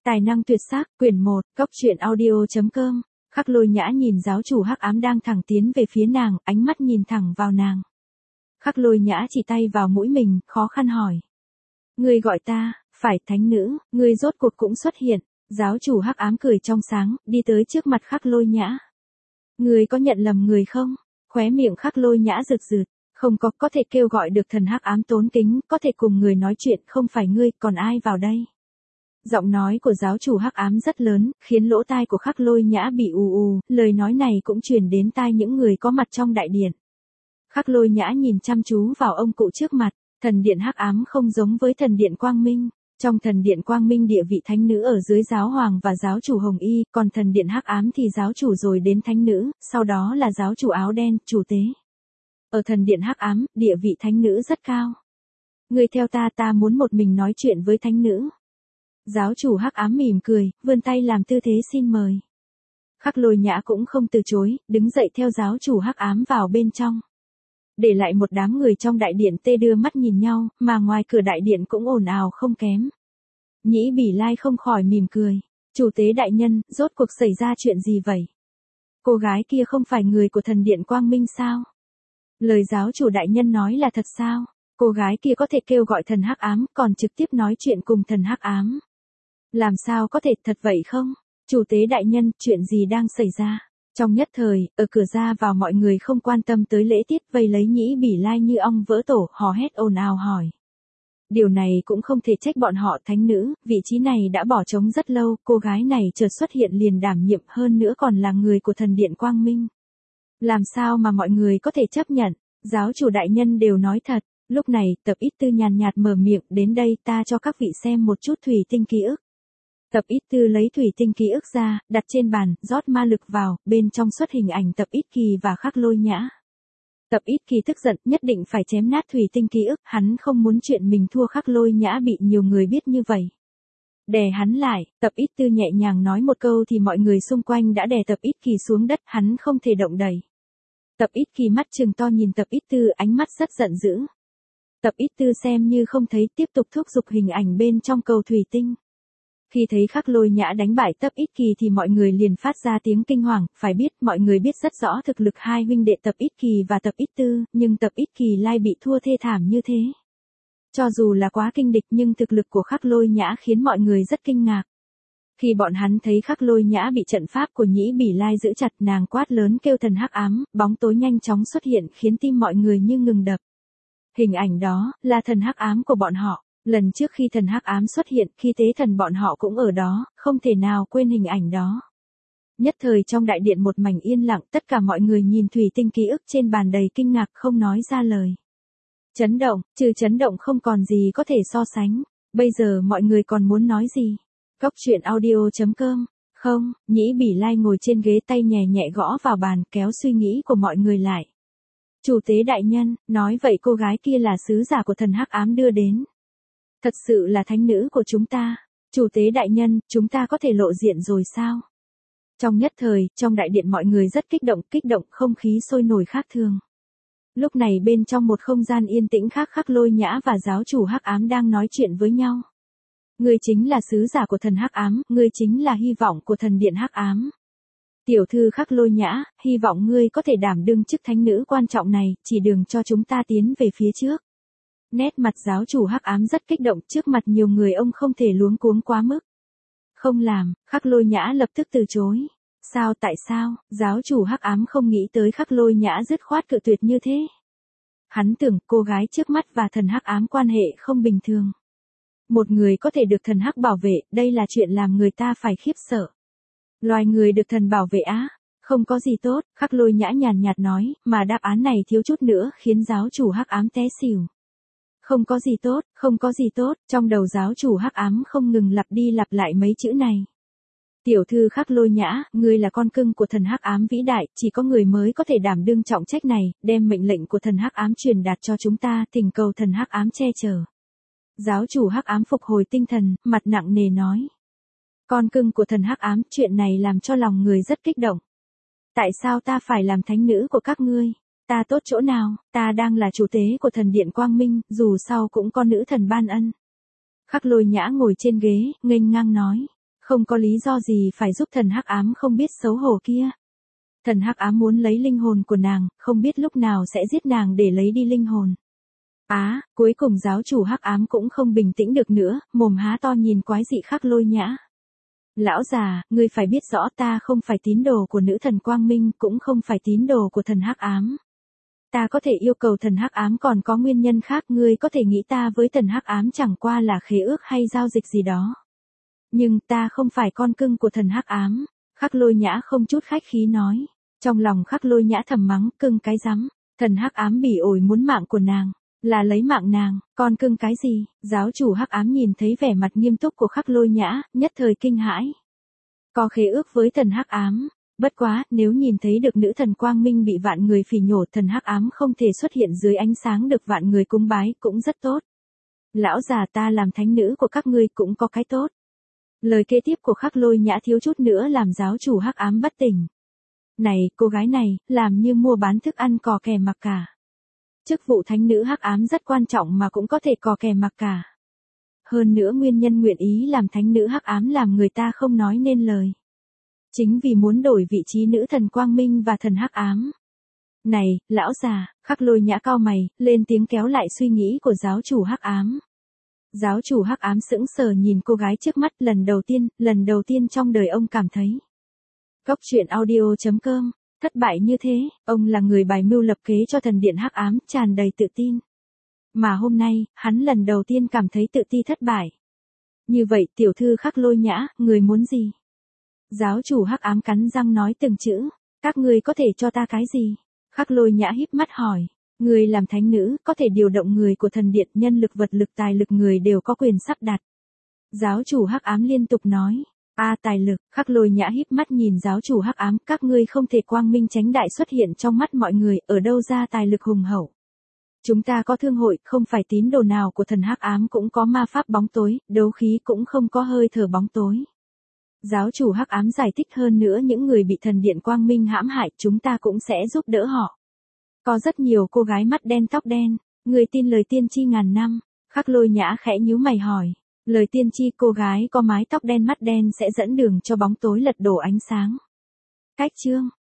Tài năng tuyệt sắc, quyển 1, cốc truyện audio.com. Khắc Lôi Nhã nhìn giáo chủ hắc ám đang thẳng tiến về phía nàng, ánh mắt nhìn thẳng vào nàng. Khắc Lôi Nhã chỉ tay vào mũi mình, khó khăn hỏi. Ngươi gọi ta, phải thánh nữ, ngươi rốt cuộc cũng xuất hiện. Giáo chủ hắc ám cười trong sáng, đi tới trước mặt Khắc Lôi Nhã. Ngươi có nhận lầm người không? Khóe miệng Khắc Lôi Nhã rực rực. Không có thể kêu gọi được thần hắc ám tốn kính, có thể cùng người nói chuyện, không phải ngươi, còn ai vào đây? Giọng nói của giáo chủ hắc ám rất lớn, khiến lỗ tai của Khắc Lôi Nhã bị ù, lời nói này cũng truyền đến tai những người có mặt trong đại điện. Khắc Lôi Nhã nhìn chăm chú vào ông cụ trước mặt, thần điện hắc ám không giống với thần điện quang minh. Trong thần điện quang minh địa vị thánh nữ ở dưới giáo hoàng và giáo chủ hồng y, còn thần điện hắc ám thì giáo chủ rồi đến thánh nữ, sau đó là giáo chủ áo đen, chủ tế. Ở thần điện hắc ám, địa vị thánh nữ rất cao. Ngươi theo ta muốn một mình nói chuyện với thánh nữ. Giáo chủ hắc ám mỉm cười, vươn tay làm tư thế xin mời. Khắc Lôi Nhã cũng không từ chối, đứng dậy theo giáo chủ hắc ám vào bên trong. Để lại một đám người trong đại điện tê đưa mắt nhìn nhau, mà ngoài cửa đại điện cũng ồn ào không kém. Nhĩ Bỉ Lai không khỏi mỉm cười. Chủ tế đại nhân, rốt cuộc xảy ra chuyện gì vậy? Cô gái kia không phải người của thần điện quang minh sao? Lời giáo chủ đại nhân nói là thật sao? Cô gái kia có thể kêu gọi thần hắc ám, còn trực tiếp nói chuyện cùng thần hắc ám. Làm sao có thể thật vậy không? Chủ tế đại nhân, chuyện gì đang xảy ra? Trong nhất thời, ở cửa ra vào mọi người không quan tâm tới lễ tiết, vây lấy Nhĩ Bỉ Lai như ong vỡ tổ, hò hét ồn ào hỏi. Điều này cũng không thể trách bọn họ, thánh nữ, vị trí này đã bỏ trống rất lâu, cô gái này chợt xuất hiện liền đảm nhiệm, hơn nữa còn là người của thần điện quang minh. Làm sao mà mọi người có thể chấp nhận? Giáo chủ đại nhân đều nói thật. Lúc này, Tập Ít Tư nhàn nhạt mở miệng, đến đây ta cho các vị xem một chút thủy tinh ký ức. Tập Ít Tư lấy thủy tinh ký ức ra, đặt trên bàn, rót ma lực vào, bên trong xuất hình ảnh Tập Ít Kỳ và Khắc Lôi Nhã. Tập Ít Kỳ tức giận, nhất định phải chém nát thủy tinh ký ức, hắn không muốn chuyện mình thua Khắc Lôi Nhã bị nhiều người biết như vậy. Đè hắn lại, Tập Ít Tư nhẹ nhàng nói một câu thì mọi người xung quanh đã đè Tập Ít Kỳ xuống đất, hắn không thể động đậy. Tập Ít Kỳ mắt trừng to nhìn Tập Ít Tư, ánh mắt rất giận dữ. Tập Ít Tư xem như không thấy, tiếp tục thúc giục hình ảnh bên trong cầu thủy tinh. Khi thấy Khắc Lôi Nhã đánh bại Tập Ít Kỳ thì mọi người liền phát ra tiếng kinh hoàng, phải biết mọi người biết rất rõ thực lực hai huynh đệ Tập Ít Kỳ và Tập Ít Tư, nhưng Tập Ít Kỳ lại bị thua thê thảm như thế. Cho dù là quá kinh địch nhưng thực lực của Khắc Lôi Nhã khiến mọi người rất kinh ngạc. Khi bọn hắn thấy Khắc Lôi Nhã bị trận pháp của Nhĩ Bỉ Lai giữ chặt, nàng quát lớn kêu thần hắc ám, bóng tối nhanh chóng xuất hiện khiến tim mọi người như ngừng đập. Hình ảnh đó là thần hắc ám của bọn họ. Lần trước khi thần hắc ám xuất hiện, khi tế thần bọn họ cũng ở đó, không thể nào quên hình ảnh đó. Nhất thời trong đại điện một mảnh yên lặng, tất cả mọi người nhìn thủy tinh ký ức trên bàn đầy kinh ngạc không nói ra lời. Chấn động, trừ chấn động không còn gì có thể so sánh. Bây giờ mọi người còn muốn nói gì? cốc truyện audio.com. Không, Nhĩ Bỉ Lai ngồi trên ghế, tay nhẹ nhẹ gõ vào bàn, kéo suy nghĩ của mọi người lại. Chủ tế đại nhân, nói vậy cô gái kia là sứ giả của thần hắc ám đưa đến. Thật sự là thánh nữ của chúng ta. Chủ tế đại nhân, chúng ta có thể lộ diện rồi sao? Trong nhất thời, trong đại điện mọi người rất kích động, không khí sôi nổi khác thường. Lúc này bên trong một không gian yên tĩnh khác, Khắc Lôi Nhã và giáo chủ hắc ám đang nói chuyện với nhau. Ngươi chính là sứ giả của thần hắc ám, ngươi chính là hy vọng của thần điện hắc ám. Tiểu thư Khắc Lôi Nhã, hy vọng ngươi có thể đảm đương chức thánh nữ quan trọng này, chỉ đường cho chúng ta tiến về phía trước. Nét mặt giáo chủ hắc ám rất kích động, trước mặt nhiều người ông không thể luống cuống quá mức. Không làm, Khắc Lôi Nhã lập tức từ chối. Sao, tại sao? Giáo chủ hắc ám không nghĩ tới Khắc Lôi Nhã dứt khoát cự tuyệt như thế. Hắn tưởng cô gái trước mắt và thần hắc ám quan hệ không bình thường. Một người có thể được thần hắc bảo vệ, đây là chuyện làm người ta phải khiếp sợ. Loài người được thần bảo vệ á? Không có gì tốt, Khắc Lôi Nhã nhàn nhạt nói, mà đáp án này thiếu chút nữa khiến giáo chủ hắc ám té xỉu. Không có gì tốt, không có gì tốt, trong đầu giáo chủ hắc ám không ngừng lặp đi lặp lại mấy chữ này. Tiểu thư Khắc Lôi Nhã, ngươi là con cưng của thần hắc ám vĩ đại, chỉ có người mới có thể đảm đương trọng trách này, đem mệnh lệnh của thần hắc ám truyền đạt cho chúng ta, thỉnh cầu thần hắc ám che chở. Giáo chủ hắc ám phục hồi tinh thần, mặt nặng nề nói. Con cưng của thần hắc ám, chuyện này làm cho lòng người rất kích động. Tại sao ta phải làm thánh nữ của các ngươi? Ta tốt chỗ nào, ta đang là chủ tế của thần điện quang minh, dù sau cũng có nữ thần ban ân. Khắc Lôi Nhã ngồi trên ghế, nghênh ngang nói. Không có lý do gì phải giúp thần hắc ám không biết xấu hổ kia. Thần hắc ám muốn lấy linh hồn của nàng, không biết lúc nào sẽ giết nàng để lấy đi linh hồn. Cuối cùng giáo chủ hắc ám cũng không bình tĩnh được nữa, mồm há to nhìn quái dị Khắc Lôi Nhã. Lão già, ngươi phải biết rõ ta không phải tín đồ của nữ thần Quang Minh, cũng không phải tín đồ của thần hắc ám. Ta có thể yêu cầu thần hắc ám còn có nguyên nhân khác, ngươi có thể nghĩ ta với thần hắc ám chẳng qua là khế ước hay giao dịch gì đó. Nhưng ta không phải con cưng của thần hắc ám. Khắc Lôi Nhã không chút khách khí nói. Trong lòng Khắc Lôi Nhã thầm mắng, cưng cái rắm, thần hắc ám bỉ ổi muốn mạng của nàng, là lấy mạng nàng, con cưng cái gì? Giáo chủ hắc ám nhìn thấy vẻ mặt nghiêm túc của Khắc Lôi Nhã, nhất thời kinh hãi. Có khế ước với thần hắc ám, bất quá, nếu nhìn thấy được nữ thần Quang Minh bị vạn người phỉ nhổ, thần hắc ám không thể xuất hiện dưới ánh sáng được vạn người cúng bái, cũng rất tốt. Lão già, ta làm thánh nữ của các ngươi cũng có cái tốt. Lời kế tiếp của Khắc Lôi Nhã thiếu chút nữa làm giáo chủ hắc ám bất tỉnh. Này, cô gái này, làm như mua bán thức ăn cò kè mặc cả. Chức vụ thánh nữ hắc ám rất quan trọng mà cũng có thể cò kè mặc cả. Hơn nữa nguyên nhân nguyện ý làm thánh nữ hắc ám làm người ta không nói nên lời. Chính vì muốn đổi vị trí nữ thần Quang Minh và thần hắc ám. Này, lão già, Khắc Lôi Nhã cau mày, lên tiếng kéo lại suy nghĩ của giáo chủ hắc ám. Giáo chủ hắc ám sững sờ nhìn cô gái trước mắt, lần đầu tiên trong đời ông cảm thấy. Góc truyện audio.com, thất bại như thế, ông là người bày mưu lập kế cho thần điện hắc ám, tràn đầy tự tin. Mà hôm nay, hắn lần đầu tiên cảm thấy tự ti thất bại. Như vậy, tiểu thư Khắc Lôi Nhã, người muốn gì? Giáo chủ hắc ám cắn răng nói từng chữ, các ngươi có thể cho ta cái gì? Khắc Lôi Nhã híp mắt hỏi, người làm thánh nữ, có thể điều động người của thần điện, nhân lực vật lực tài lực người đều có quyền sắp đặt. Giáo chủ hắc ám liên tục nói, tài lực. Khắc Lôi Nhã híp mắt nhìn giáo chủ hắc ám, các ngươi không thể quang minh chánh đại xuất hiện trong mắt mọi người, ở đâu ra tài lực hùng hậu? Chúng ta có thương hội, không phải tín đồ nào của thần hắc ám cũng có ma pháp bóng tối, đấu khí cũng không có hơi thở bóng tối. Giáo chủ hắc ám giải thích, hơn nữa những người bị thần điện Quang Minh hãm hại, chúng ta cũng sẽ giúp đỡ họ. Có rất nhiều cô gái mắt đen tóc đen, người tin lời tiên tri ngàn năm? Khắc Lôi Nhã khẽ nhíu mày hỏi, lời tiên tri cô gái có mái tóc đen mắt đen sẽ dẫn đường cho bóng tối lật đổ ánh sáng. Cách chương